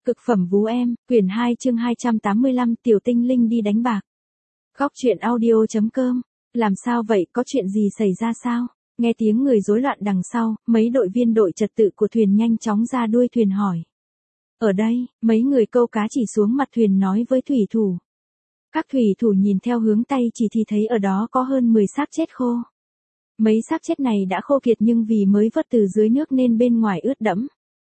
Cực phẩm vú em, quyển 2 chương 285 tiểu tinh linh đi đánh bạc. Góc truyện audio.com. Làm sao vậy, có chuyện gì xảy ra sao? Nghe tiếng người rối loạn đằng sau, mấy đội viên đội trật tự của thuyền nhanh chóng ra đuôi thuyền hỏi. Ở đây, mấy người câu cá chỉ xuống mặt thuyền nói với thủy thủ. Các thủy thủ nhìn theo hướng tay chỉ thì thấy ở đó có hơn 10 xác chết khô. Mấy xác chết này đã khô kiệt nhưng vì mới vớt từ dưới nước nên bên ngoài ướt đẫm.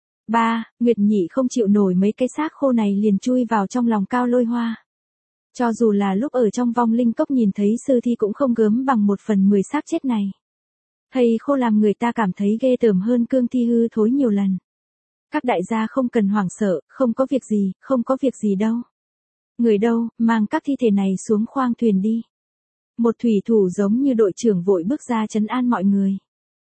Nguyệt Nhị không chịu nổi mấy cái xác khô này liền chui vào trong lòng Cao Lôi Hoa. Cho dù là lúc ở trong vong linh cốc nhìn thấy sư thi cũng không gớm bằng 1/10 xác chết này. Thây khô làm người ta cảm thấy ghê tởm hơn cương thi hư thối nhiều lần. Các đại gia không cần hoảng sợ, không có việc gì đâu. Người đâu, mang các thi thể này xuống khoang thuyền đi. Một thủy thủ giống như đội trưởng vội bước ra trấn an mọi người.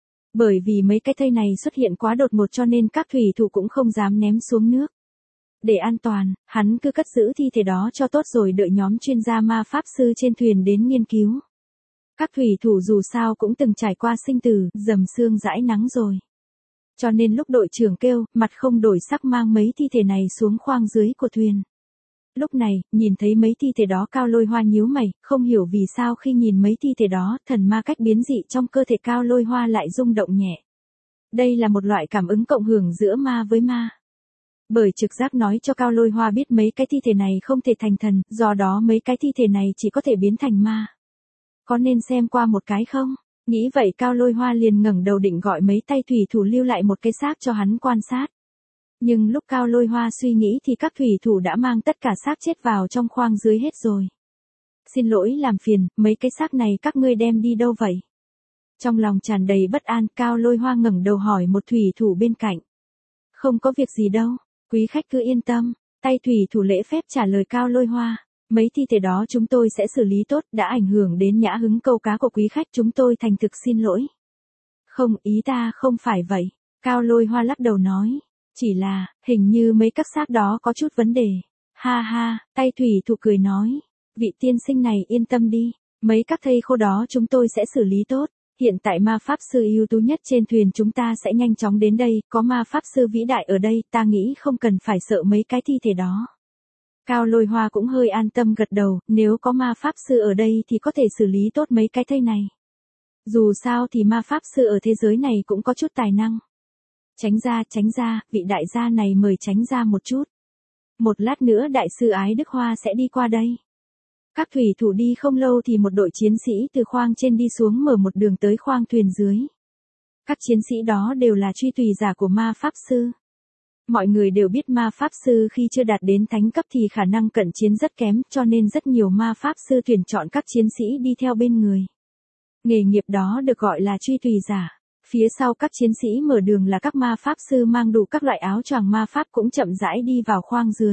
Bởi vì mấy cái thây này xuất hiện quá đột ngột cho nên các thủy thủ cũng không dám ném xuống nước. Để an toàn, hắn cứ cất giữ thi thể đó cho tốt rồi đợi nhóm chuyên gia ma pháp sư trên thuyền đến nghiên cứu. Các thủy thủ dù sao cũng từng trải qua sinh tử, dầm xương dãi nắng rồi. Cho nên lúc đội trưởng kêu, mặt không đổi sắc mang mấy thi thể này xuống khoang dưới của thuyền. Lúc này, nhìn thấy mấy thi thể đó Cao Lôi Hoa nhíu mày, không hiểu vì sao khi nhìn mấy thi thể đó, thần ma cách biến dị trong cơ thể Cao Lôi Hoa lại rung động nhẹ. Đây là một loại cảm ứng cộng hưởng giữa ma với ma. Bởi trực giác nói cho Cao Lôi Hoa biết mấy cái thi thể này không thể thành thần, do đó mấy cái thi thể này chỉ có thể biến thành ma. Có nên xem qua một cái không? Nghĩ vậy Cao Lôi Hoa liền ngẩng đầu định gọi mấy tay thủy thủ lưu lại một cái xác cho hắn quan sát. Nhưng lúc Cao Lôi Hoa suy nghĩ thì các thủy thủ đã mang tất cả xác chết vào trong khoang dưới hết rồi. Xin lỗi làm phiền, mấy cái xác này các ngươi đem đi đâu vậy? Trong lòng tràn đầy bất an, Cao Lôi Hoa ngẩng đầu hỏi một thủy thủ bên cạnh. Không có việc gì đâu, quý khách cứ yên tâm, tay thủy thủ lễ phép trả lời Cao Lôi Hoa. Mấy thi thể đó chúng tôi sẽ xử lý tốt, đã ảnh hưởng đến nhã hứng câu cá của quý khách chúng tôi thành thực xin lỗi. Không, ý ta không phải vậy, Cao Lôi Hoa lắc đầu nói. Chỉ là, hình như mấy các xác đó có chút vấn đề. Ha ha, tay thủy thủ cười nói. Vị tiên sinh này yên tâm đi, mấy các thây khô đó chúng tôi sẽ xử lý tốt. Hiện tại ma pháp sư ưu tú nhất trên thuyền chúng ta sẽ nhanh chóng đến đây, có ma pháp sư vĩ đại ở đây, ta nghĩ không cần phải sợ mấy cái thi thể đó. Cao Lôi Hoa cũng hơi an tâm gật đầu, nếu có ma pháp sư ở đây thì có thể xử lý tốt mấy cái thây này. Dù sao thì ma pháp sư ở thế giới này cũng có chút tài năng. Tránh ra, vị đại gia này mời tránh ra một chút. Một lát nữa đại sư Ái Đức Hoa sẽ đi qua đây. Các thủy thủ đi không lâu thì một đội chiến sĩ từ khoang trên đi xuống mở một đường tới khoang thuyền dưới. Các chiến sĩ đó đều là truy tùy giả của ma pháp sư. Mọi người đều biết ma pháp sư khi chưa đạt đến thánh cấp thì khả năng cận chiến rất kém cho nên rất nhiều ma pháp sư tuyển chọn các chiến sĩ đi theo bên người. Nghề nghiệp đó được gọi là truy tùy giả. Phía sau các chiến sĩ mở đường là các ma pháp sư mang đủ các loại áo choàng ma pháp cũng chậm rãi đi vào khoang dưới.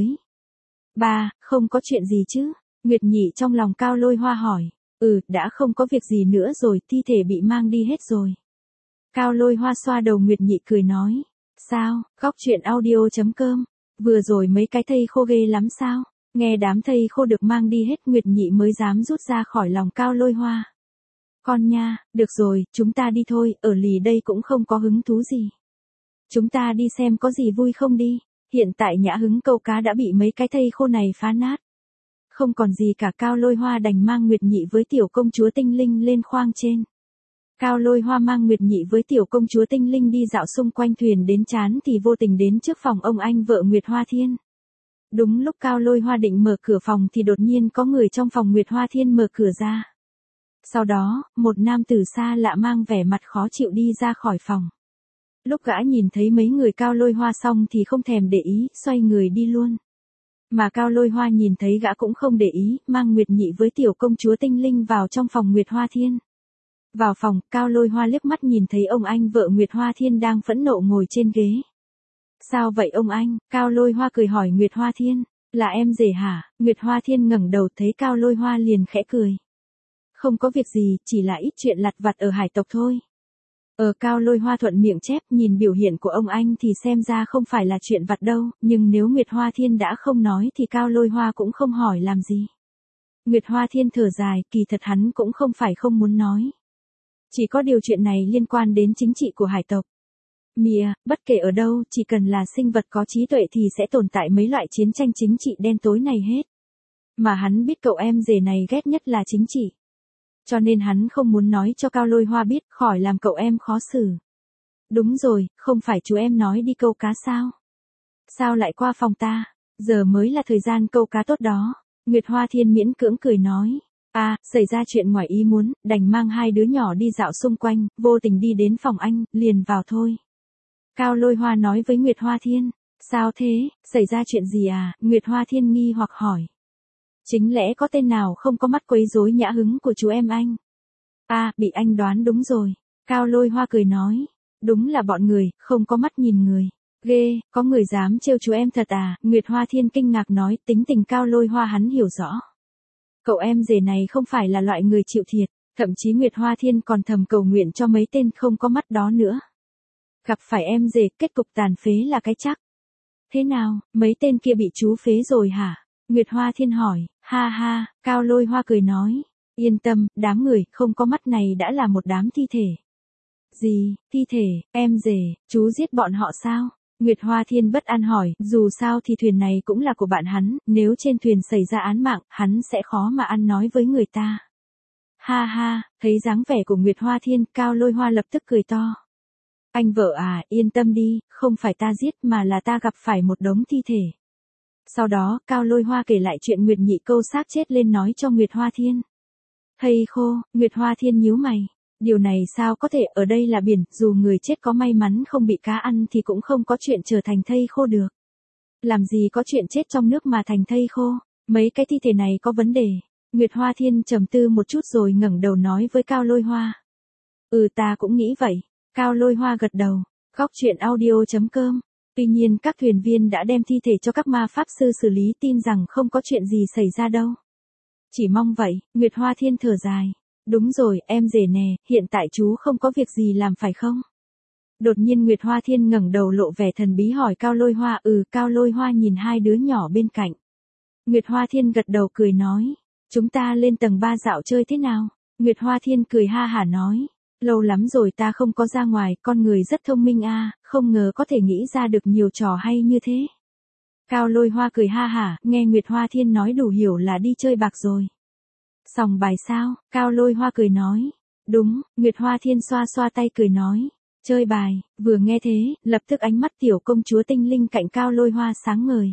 Không có chuyện gì chứ? Nguyệt Nhị trong lòng Cao Lôi Hoa hỏi. Đã không có việc gì nữa rồi, thi thể bị mang đi hết rồi. Cao Lôi Hoa xoa đầu Nguyệt Nhị cười nói. Sao, góc truyện audio.com, vừa rồi mấy cái thây khô ghê lắm sao? Nghe đám thây khô được mang đi hết Nguyệt Nhị mới dám rút ra khỏi lòng Cao Lôi Hoa. Con nha, được rồi, chúng ta đi thôi, ở lì đây cũng không có hứng thú gì. Chúng ta đi xem có gì vui không đi, hiện tại nhã hứng câu cá đã bị mấy cái thây khô này phá nát. Không còn gì cả Cao Lôi Hoa đành mang Nguyệt Nhị với tiểu công chúa tinh linh lên khoang trên. Cao Lôi Hoa mang Nguyệt Nhị với tiểu công chúa tinh linh đi dạo xung quanh thuyền đến chán thì vô tình đến trước phòng ông anh vợ Nguyệt Hoa Thiên. Đúng lúc Cao Lôi Hoa định mở cửa phòng thì đột nhiên có người trong phòng Nguyệt Hoa Thiên mở cửa ra. Sau đó, một nam tử xa lạ mang vẻ mặt khó chịu đi ra khỏi phòng. Lúc gã nhìn thấy mấy người Cao Lôi Hoa xong thì không thèm để ý, xoay người đi luôn. Mà Cao Lôi Hoa nhìn thấy gã cũng không để ý, mang Nguyệt Nhị với tiểu công chúa tinh linh vào trong phòng Nguyệt Hoa Thiên. Vào phòng, Cao Lôi Hoa liếc mắt nhìn thấy ông anh vợ Nguyệt Hoa Thiên đang phẫn nộ ngồi trên ghế. Sao vậy ông anh? Cao Lôi Hoa cười hỏi Nguyệt Hoa Thiên. Là em rể hả? Nguyệt Hoa Thiên ngẩng đầu thấy Cao Lôi Hoa liền khẽ cười. Không có việc gì, chỉ là ít chuyện lặt vặt ở hải tộc thôi. Cao Lôi Hoa thuận miệng chép, nhìn biểu hiện của ông anh thì xem ra không phải là chuyện vặt đâu, nhưng nếu Nguyệt Hoa Thiên đã không nói thì Cao Lôi Hoa cũng không hỏi làm gì. Nguyệt Hoa Thiên thở dài, kỳ thật hắn cũng không phải không muốn nói. Chỉ có điều chuyện này liên quan đến chính trị của hải tộc. Mìa, bất kể ở đâu, chỉ cần là sinh vật có trí tuệ thì sẽ tồn tại mấy loại chiến tranh chính trị đen tối này hết. Mà hắn biết cậu em rể này ghét nhất là chính trị. Cho nên hắn không muốn nói cho Cao Lôi Hoa biết, khỏi làm cậu em khó xử. Đúng rồi, không phải chú em nói đi câu cá sao? Sao lại qua phòng ta? Giờ mới là thời gian câu cá tốt đó. Nguyệt Hoa Thiên miễn cưỡng cười nói. À, xảy ra chuyện ngoài ý muốn, đành mang hai đứa nhỏ đi dạo xung quanh, vô tình đi đến phòng anh, liền vào thôi. Cao Lôi Hoa nói với Nguyệt Hoa Thiên. Sao thế, xảy ra chuyện gì à? Nguyệt Hoa Thiên nghi hoặc hỏi. Chính lẽ có tên nào không có mắt quấy rối nhã hứng của chú em anh? À, bị anh đoán đúng rồi. Cao Lôi Hoa cười nói. Đúng là bọn người, không có mắt nhìn người. Ghê, có người dám trêu chú em thật à? Nguyệt Hoa Thiên kinh ngạc nói, tính tình Cao Lôi Hoa hắn hiểu rõ. Cậu em rể này không phải là loại người chịu thiệt, thậm chí Nguyệt Hoa Thiên còn thầm cầu nguyện cho mấy tên không có mắt đó nữa. Gặp phải em rể, kết cục tàn phế là cái chắc. Thế nào, mấy tên kia bị chú phế rồi hả? Nguyệt Hoa Thiên hỏi. Ha ha, Cao Lôi Hoa cười nói. Yên tâm, đám người không có mắt này đã là một đám thi thể. Gì, thi thể, em rể, chú giết bọn họ sao? Nguyệt Hoa Thiên bất an hỏi, dù sao thì thuyền này cũng là của bạn hắn, nếu trên thuyền xảy ra án mạng, hắn sẽ khó mà ăn nói với người ta. Ha ha, thấy dáng vẻ của Nguyệt Hoa Thiên, Cao Lôi Hoa lập tức cười to. Anh vợ à, yên tâm đi, không phải ta giết mà là ta gặp phải một đống thi thể. Sau đó, Cao Lôi Hoa kể lại chuyện Nguyệt Nhị câu xác chết lên nói cho Nguyệt Hoa Thiên. Thây khô, Nguyệt Hoa Thiên nhíu mày. Điều này sao có thể, ở đây là biển, dù người chết có may mắn không bị cá ăn thì cũng không có chuyện trở thành thây khô được. Làm gì có chuyện chết trong nước mà thành thây khô, mấy cái thi thể này có vấn đề. Nguyệt Hoa Thiên trầm tư một chút rồi ngẩng đầu nói với Cao Lôi Hoa. Ta cũng nghĩ vậy. Cao Lôi Hoa gật đầu. Góc truyện audio.com. Tuy nhiên các thuyền viên đã đem thi thể cho các ma pháp sư xử lý, tin rằng không có chuyện gì xảy ra đâu. Chỉ mong vậy, Nguyệt Hoa Thiên thở dài. Đúng rồi, em rể nè, hiện tại chú không có việc gì làm phải không? Đột nhiên Nguyệt Hoa Thiên ngẩng đầu lộ vẻ thần bí hỏi Cao Lôi Hoa. Cao Lôi Hoa nhìn hai đứa nhỏ bên cạnh. Nguyệt Hoa Thiên gật đầu cười nói. Chúng ta lên tầng 3 dạo chơi thế nào? Nguyệt Hoa Thiên cười ha hả nói. Lâu lắm rồi ta không có ra ngoài, con người rất thông minh a, không ngờ có thể nghĩ ra được nhiều trò hay như thế. Cao Lôi Hoa cười ha hả, nghe Nguyệt Hoa Thiên nói đủ hiểu là đi chơi bạc rồi. Sòng bài sao? Cao Lôi Hoa cười nói. Đúng, Nguyệt Hoa Thiên xoa xoa tay cười nói. Chơi bài, vừa nghe thế, lập tức ánh mắt tiểu công chúa tinh linh cạnh Cao Lôi Hoa sáng ngời.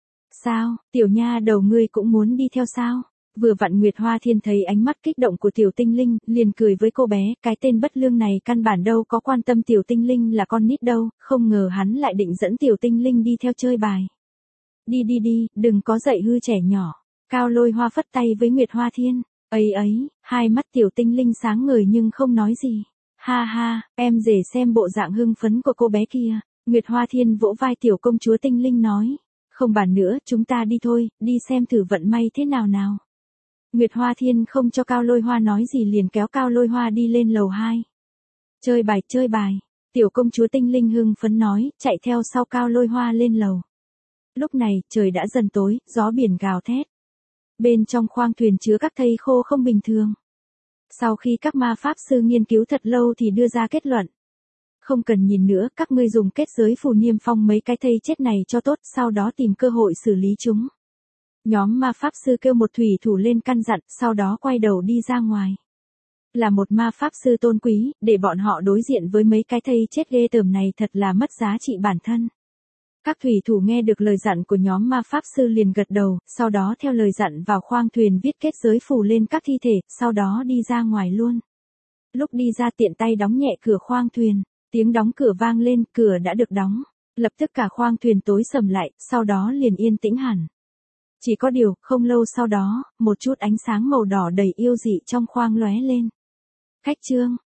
Sao, tiểu nha đầu ngươi cũng muốn đi theo sao? Vừa vặn Nguyệt Hoa Thiên thấy ánh mắt kích động của tiểu tinh linh, liền cười với cô bé, cái tên bất lương này căn bản đâu có quan tâm tiểu tinh linh là con nít đâu, không ngờ hắn lại định dẫn tiểu tinh linh đi theo chơi bài. Đi đi đi, đừng có dạy hư trẻ nhỏ. Cao Lôi Hoa phất tay với Nguyệt Hoa Thiên. Ấy, hai mắt tiểu tinh linh sáng ngời nhưng không nói gì. Ha ha, em rể xem bộ dạng hưng phấn của cô bé kia. Nguyệt Hoa Thiên vỗ vai tiểu công chúa tinh linh nói. Không bàn nữa, chúng ta đi thôi, đi xem thử vận may thế nào nào. Nguyệt Hoa Thiên không cho Cao Lôi Hoa nói gì liền kéo Cao Lôi Hoa đi lên lầu 2. Chơi bài. Tiểu công chúa tinh linh hưng phấn nói, chạy theo sau Cao Lôi Hoa lên lầu. Lúc này, trời đã dần tối, gió biển gào thét. Bên trong khoang thuyền chứa các thây khô không bình thường. Sau khi các ma pháp sư nghiên cứu thật lâu thì đưa ra kết luận. Không cần nhìn nữa, các ngươi dùng kết giới phù niêm phong mấy cái thây chết này cho tốt, sau đó tìm cơ hội xử lý chúng. Nhóm ma pháp sư kêu một thủy thủ lên căn dặn, sau đó quay đầu đi ra ngoài. Là một ma pháp sư tôn quý, để bọn họ đối diện với mấy cái thây chết ghê tởm này thật là mất giá trị bản thân. Các thủy thủ nghe được lời dặn của nhóm ma pháp sư liền gật đầu, sau đó theo lời dặn vào khoang thuyền viết kết giới phù lên các thi thể, sau đó đi ra ngoài luôn. Lúc đi ra tiện tay đóng nhẹ cửa khoang thuyền, tiếng đóng cửa vang lên, cửa đã được đóng. Lập tức cả khoang thuyền tối sầm lại, sau đó liền yên tĩnh hẳn. Chỉ có điều, không lâu sau đó, một chút ánh sáng màu đỏ đầy yêu dị trong khoang lóe lên. Khách trương,